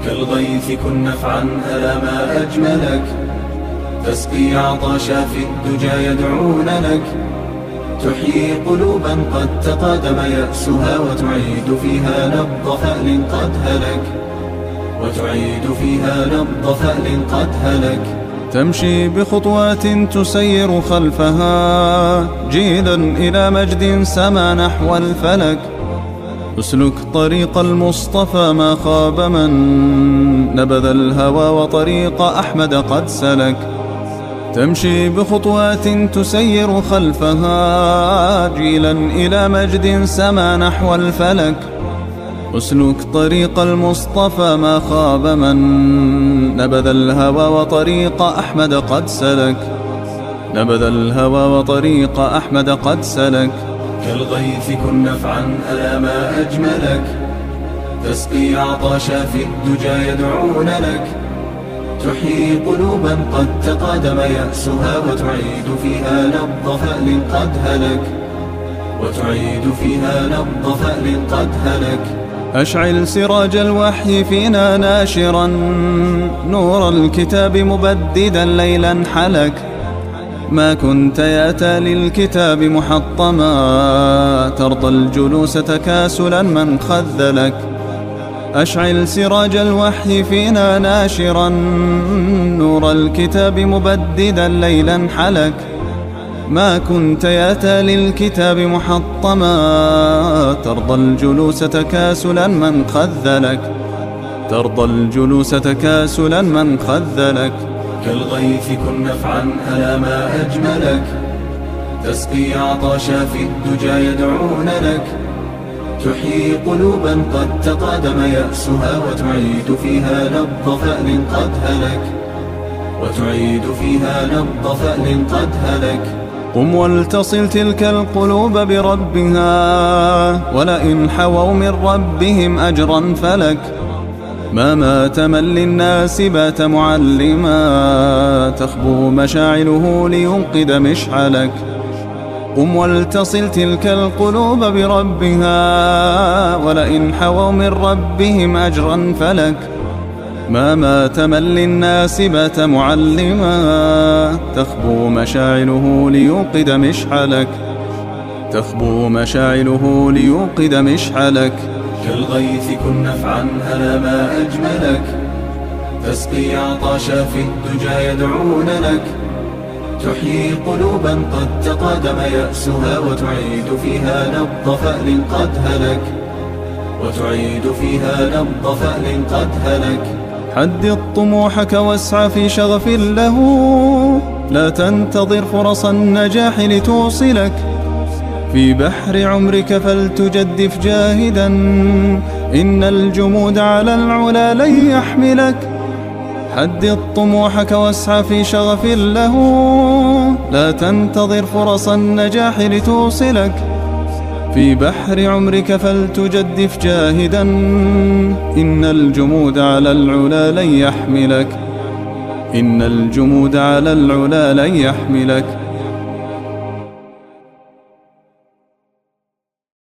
كالغيث كن نفعا ألا ما أجملك، تسقي عطشا في الدجى يدعون لك، تحيي قلوبا قد تقادم يأسها، وتعيد فيها نبض فأل قد هلك، وتعيد فيها نبض فأل قد هلك. تمشي بخطوات تسير خلفها جيلا إلى مجد سما نحو الفلك، اسلك طريق المصطفى ما خاب من نبذ الهوى، وطريق أحمد قد سلك. تمشي بخطوات تسير خلفها جيلا إلى مجد سما نحو الفلك، اسلك طريق المصطفى ما خاب من نبذ الهوى، وطريق أحمد قد سلك. نبذ الهوى وطريق أحمد قد سلك. كالغيث كن نفعا ألا ما أجملك، تسقي عطشا في الدجى يدعون لك، تحيي قلوبا قد تقادم يأسها، وتعيد فيها نبض فأل قد هلك، وتعيد فيها نبض فأل قد هلك. أشعل سراج الوحي فينا ناشرا، نور الكتاب مبددا ليلا حلك، ما كنت يأتى للكتاب محطما، ترضى الجلوس تكاسلا من خذلك. أشعل سراج الوحي فينا ناشرا، نور الكتاب مبددا ليلا حلك، ما كنت يأتى للكتاب محطما، ترضى الجلوس تكاسلا من خذلك. ترضى الجلوس تكاسلا من خذلك. كالغيث كن نفعا ألا ما أجملك، تسقي عطشا في الدجى يدعون لك، تحيي قلوبا قد تقادم يأسها، وتعيد فيها نبض فأل قد هلك، وتعيد فيها نبض فأل قد هلك. قم ولتصل تلك القلوب بربها، ولئن حووا من ربهم أجرا فلك، ما مات من للناس بات معلما، تخبو مشاعله لينقذ مشعلك. قم ولتصل تلك القلوب بربها، ولئن حووا من ربهم أجرا فلك، ما مات من للناس بات معلما، تخبو مشاعله ليوقد مشعلك. تخبو مشاعله ليوقد مشعلك. كالغيث كن نفعا ألا ما أجملك، تسقي عطشا في الدجى يدعون لك، تحيي قلوبا قد تقادم يأسها، وتعيد فيها نبض فأل قد هلك، وتعيد فيها نبض فأل قد هلك. حدد طموحك واسع في شغف له، لا تنتظر فرص النجاح لتوصلك، في بحر عمرك فلتجدف جاهدا، إن الجمود على العلا لن يحملك. حدد طموحك واسع في شغف له، لا تنتظر فرص النجاح لتوصلك، في بحر عمرك فلتجدف جاهدا، إن الجمود على العلا لن يحملك. إن الجمود على العلا لن يحملك.